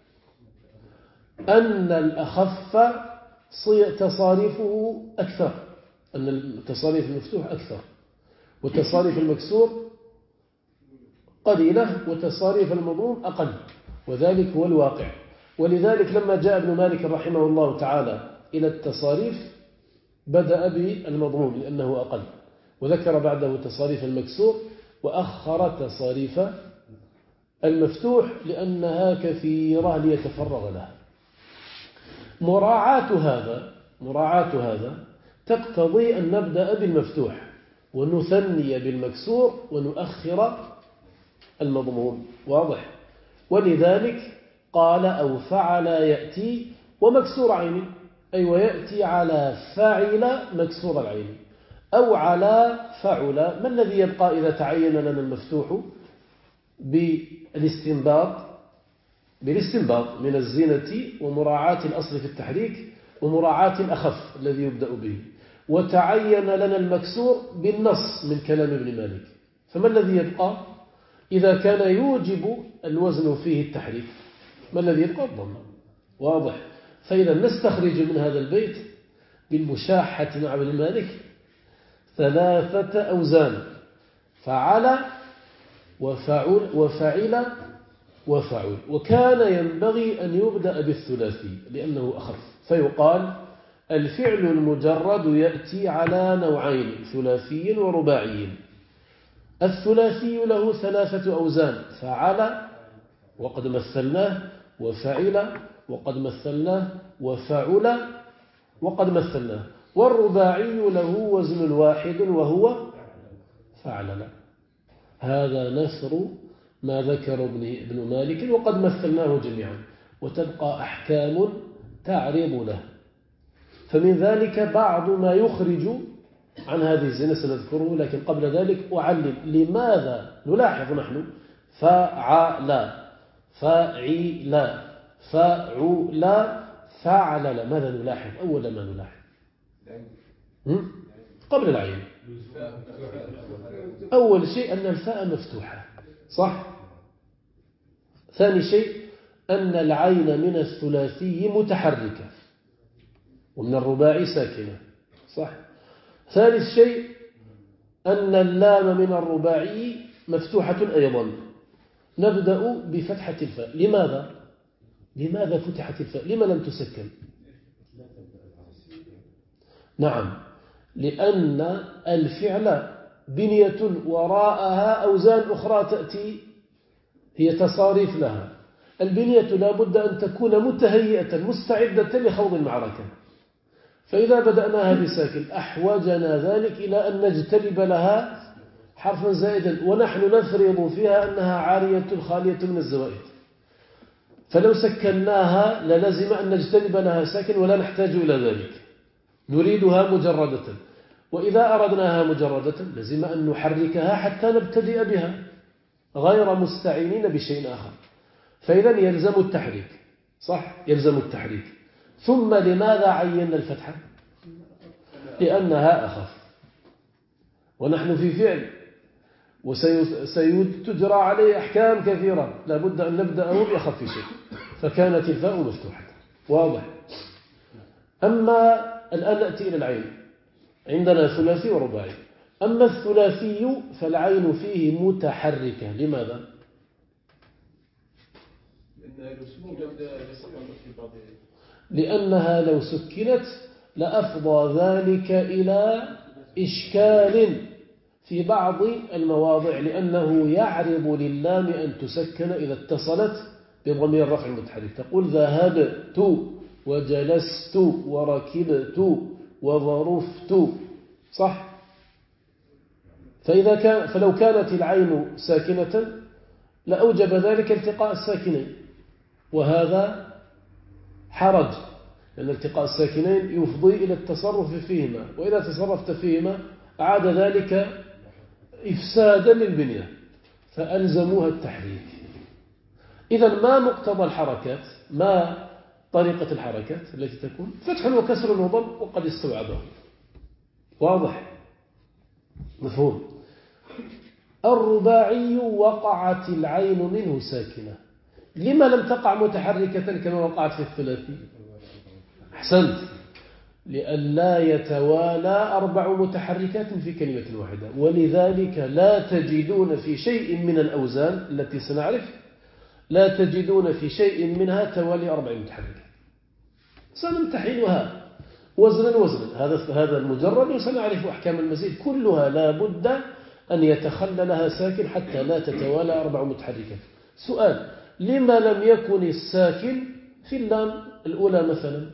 أن الأخف تصاريفه أكثر، أن التصاريف المفتوح أكثر، وتصاريف المكسور قليلة، وتصاريف المضموم أقل، وذلك هو الواقع. ولذلك لما جاء ابن مالك رحمه الله تعالى إلى التصاريف بدأ بالمضموم لأنه أقل، وذكر بعده تصاريف المكسور، وأخر تصاريف المفتوح لأنها كثيرة ليتفرغ لها. مراعاة هذا تقتضي أن نبدأ بالمفتوح ونثني بالمكسور ونؤخر المضموم. واضح؟ ولذلك قال أو فعل يأتي ومكسور عيني، أي ويأتي على فاعل مكسور العين أو على فعل. ما الذي يبقى إذا تعين لنا المفتوح؟ بالاستنباط من الزينة ومراعاة الأصل في التحريك ومراعاة الأخف الذي يبدأ به. وتعين لنا المكسور بالنص من كلام ابن مالك. فما الذي يبقى إذا كان يوجب الوزن فيه التحريك؟ ما الذي يبقى؟ الضم. واضح. فإذا نستخرج من هذا البيت بالمشاحة مع ابن مالك 3 أوزان: فعل وفعل وفعل. وكان ينبغي أن يبدأ بالثلاثي لأنه أخف، فيقال الفعل المجرد يأتي على نوعين: ثلاثي ورباعي. الثلاثي له 3 أوزان: فعل وقد مثلناه، وفعل وقد مثلناه، وفعل وقد مثلناه. والرباعي له وزن واحد وهو فعل. هذا نثر ما ذكر ابن مالك وقد مثلناه جميعا، وتبقى أحكام تعرض له. فمن ذلك بعض ما يخرج عن هذه الزينة سنذكره، لكن قبل ذلك أعلم لماذا نلاحظ نحن فعل فعل فعل فعل. ماذا نلاحظ؟ أول ما نلاحظ قبل العين أول شيء أن الفاء مفتوحة، صح؟ ثاني شيء أن العين من الثلاثي متحركة ومن الرباعي ساكنة، صح؟ ثالث شيء أن اللام من الرباعي مفتوحة أيضا. نبدأ بفتحة الفاء. لماذا فتحت الفاء؟ لما لم تسكن؟ نعم، لأن الفعل بنية وراءها أوزان أخرى تأتي هي تصاريف لها. البنية لا بد أن تكون متهيئة مستعدة لخوض المعركة، فإذا بدأناها بساكن أحوجنا ذلك إلى أن نجتلب لها حرفا زائدا، ونحن نفرض فيها أنها عارية خالية من الزوائد. فلو سكناها للزم أن نجتلب لها ساكن ولا نحتاج إلى ذلك، نريدها مجردة. وإذا أردناها مجردة لزم أن نحركها حتى نبتدئ بها غير مستعينين بشيء آخر. فإذا يلزم التحريك، صح؟ يلزم التحريك. ثم لماذا عينا الفتحة؟ لأنها أخف، ونحن في فعل وسيتجرى عليه أحكام كثيرة، لا بد أن نبدأه بأخف شيء، فكانت الفاء مفتوحة. واضح؟ أما الآن نأتي إلى العين. عندنا ثلاثي ورباعي. أما الثلاثي فالعين فيه متحركة. لماذا؟ لأنها لو سكنت لأفضى ذلك إلى إشكال في بعض المواضع، لأنه يعرض للام أن تسكن إذا اتصلت بضمير الرفع المتحرك. تقول ذهبت وجلست وركبت وظرفت، صح؟ فلو كانت العين ساكنة لأوجب ذلك التقاء الساكنين، وهذا حرج، لأن التقاء الساكنين يفضي إلى التصرف فيهما، وإذا تصرفت فيهما أعاد ذلك إفسادا للبنية، فألزموها التحريك. إذن ما مقتضى الحركات؟ ما طريقة الحركات التي تكون؟ فتح وكسر وضم وقد استوعبه. واضح؟ مفهوم؟ الرباعي وقعت العين منه ساكنة. لما لم تقع متحركة كما وقعت في الثلاثي؟ أحسنت، لئلا يتوالى 4 متحركات في كلمة واحدة، ولذلك لا تجدون في شيء من الأوزان التي سنعرف لا تجدون في شيء منها توالي 4 متحركات. سنمتحنها وزنا وزنا، هذا المجرد، وسنعرف أحكام المزيد كلها لا بد أن يتخللها ساكن حتى لا تتوالى 4 متحركات. سؤال: لما لم يكن الساكن في اللام الأولى مثلا؟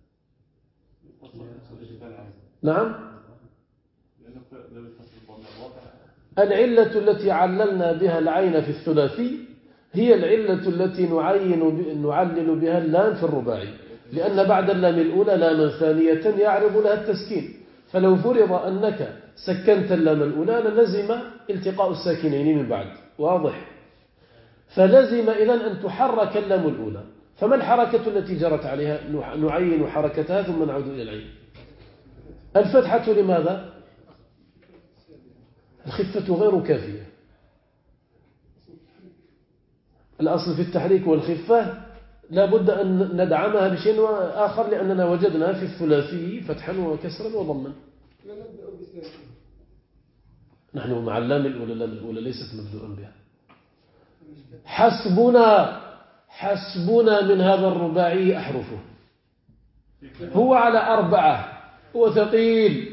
نعم، العلة التي عللنا بها العين في الثلاثي هي العلة التي نعلل بها اللام في الرباعي، لأن بعد اللام الأولى لاما ثانية يعرض لها التسكين، فلو فرض أنك سكنت اللام الأولى للزم التقاء الساكنين من بعد. واضح؟ فلزم إذن أن تحرك اللام الأولى. فما الحركة التي جرت عليها؟ نعين حركتها ثم نعود إلى العين. الفتحة لماذا؟ الخفة غير كافية. الأصل في التحريك والخفة لا بد أن ندعمها بشيء آخر، لأننا وجدنا في الثلاثي فتحا وكسرا وضما. نحن مع اللام الأولى، اللام الأولى ليست مبدوءا بها. حسبنا من هذا الرباعي أحرفه، هو على 4، هو ثقيل،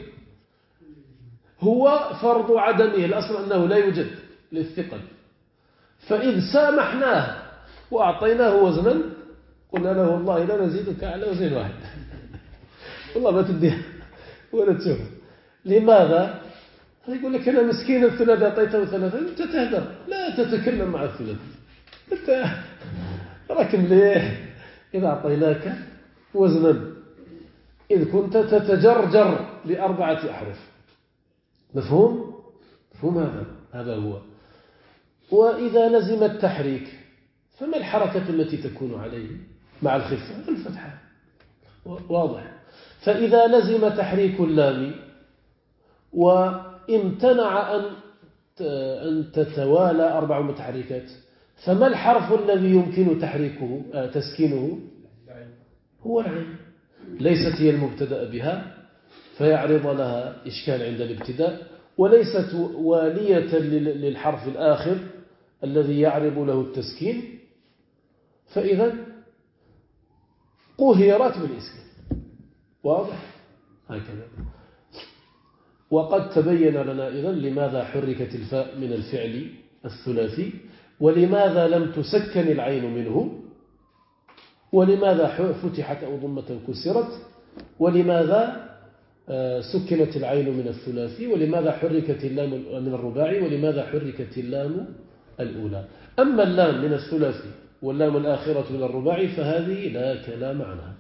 هو فرض عدمه، الأصل أنه لا يوجد للثقل، فإذ سامحناه وأعطيناه وزنا قلنا له والله لا نزيدك على وزن واحد والله ما تديها ولا تشوفه. لماذا؟ يقول لك أنا مسكين الثلاث أعطيته 3، أنت تهدر، لا تتكلم مع الثلاث، أنت راك مليح إذا أعطيناك وزنا، إذ كنت تتجرجر ب4 أحرف. مفهوم هذا هو. وإذا لزم التحريك فما الحركة التي تكون عليه مع الخفة؟ الفتحة. واضح؟ فإذا لزم تحريك اللام وامتنع أن تتوالى 4 متحركات، فما الحرف الذي يمكن تسكينه؟ هو العين، ليست هي المبتدأ بها فيعرض لها إشكال عند الابتداء، وليست والية للحرف الآخر الذي يعرض له التسكين، فإذا قهرت بالإسكان. واضح؟ هكذا. وقد تبين لنا إذن لماذا حركت الفاء من الفعل الثلاثي، ولماذا لم تسكن العين منه، ولماذا فتحت أو ضمة كسرت، ولماذا سكنت العين من الثلاثي، ولماذا حركت اللام من الرباعي، ولماذا حركت اللام الأولى. أما اللام من الثلاثي واللام الآخرة من الرباعي فهذه لا كلام عنها.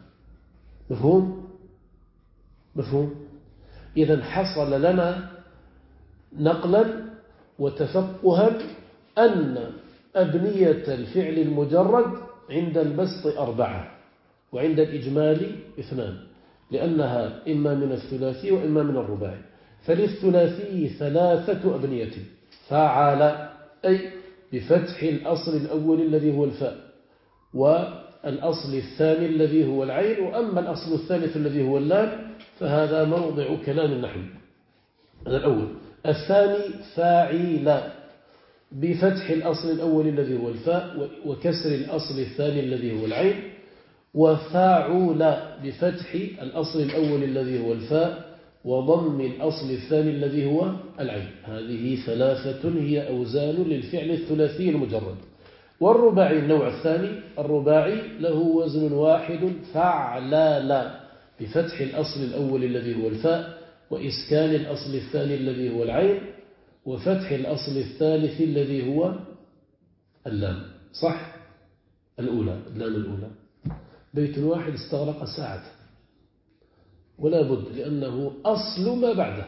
مفهوم؟ إذن حصل لنا نقلا وتفقها أن أبنية الفعل المجرد عند البسط 4 وعند الإجمال 2، لأنها إما من الثلاثي وإما من الرباعي. فللثلاثي 3 أبنية: فعل أي بفتح الأصل الأول الذي هو الفاء، والأصل الثاني الذي هو العين، وأما الأصل الثالث الذي هو اللام فهذا موضع كلام النحو. هذا الأول. الثاني فاعل بفتح الأصل الأول الذي هو الفاء وكسر الأصل الثاني الذي هو العين، وفاعل بفتح الأصل الأول الذي هو الفاء وضم الأصل الثاني الذي هو العين. هذه 3 هي أوزان للفعل الثلاثي المجرد. والرباعي النوع الثاني، الرباعي له وزن واحد: فعلال بفتح الأصل الأول الذي هو الفاء وإسكان الأصل الثاني الذي هو العين وفتح الأصل الثالث الذي هو اللام. صح؟ اللام الأولى. بيت واحد استغرق ساعة، ولا بد، لأنه أصل ما بعده.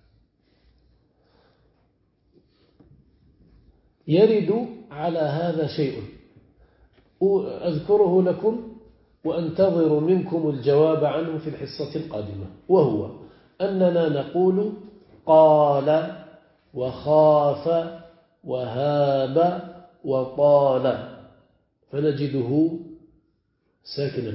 يرد على هذا شيء أذكره لكم وأنتظر منكم الجواب عنه في الحصة القادمة، وهو أننا نقول قال وخاف وهاب وطال، فنجده ساكن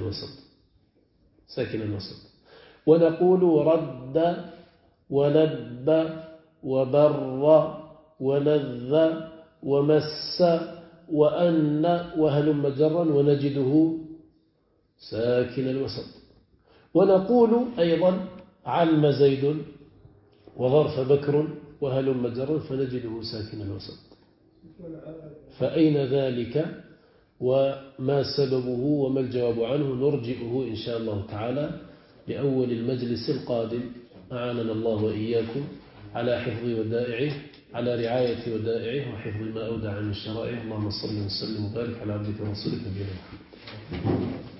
الوسط. ونقول رد ولب وبر ولذ ومس وأن وهلم جرا، ونجده ساكن الوسط. ونقول أيضا علم زيد وظرف بكر وهلم جرا، فنجده ساكن الوسط. فأين ذلك وما سببه وما الجواب عنه نرجئه إن شاء الله تعالى لأول المجلس القادم. أعاننا الله وإياكم على حفظ ودائعه، على رعاية ودائعه وحفظ ما أودع من شرائعه. اللهم صل وسلم وبارك على عبدك ورسولك نبينا محمد.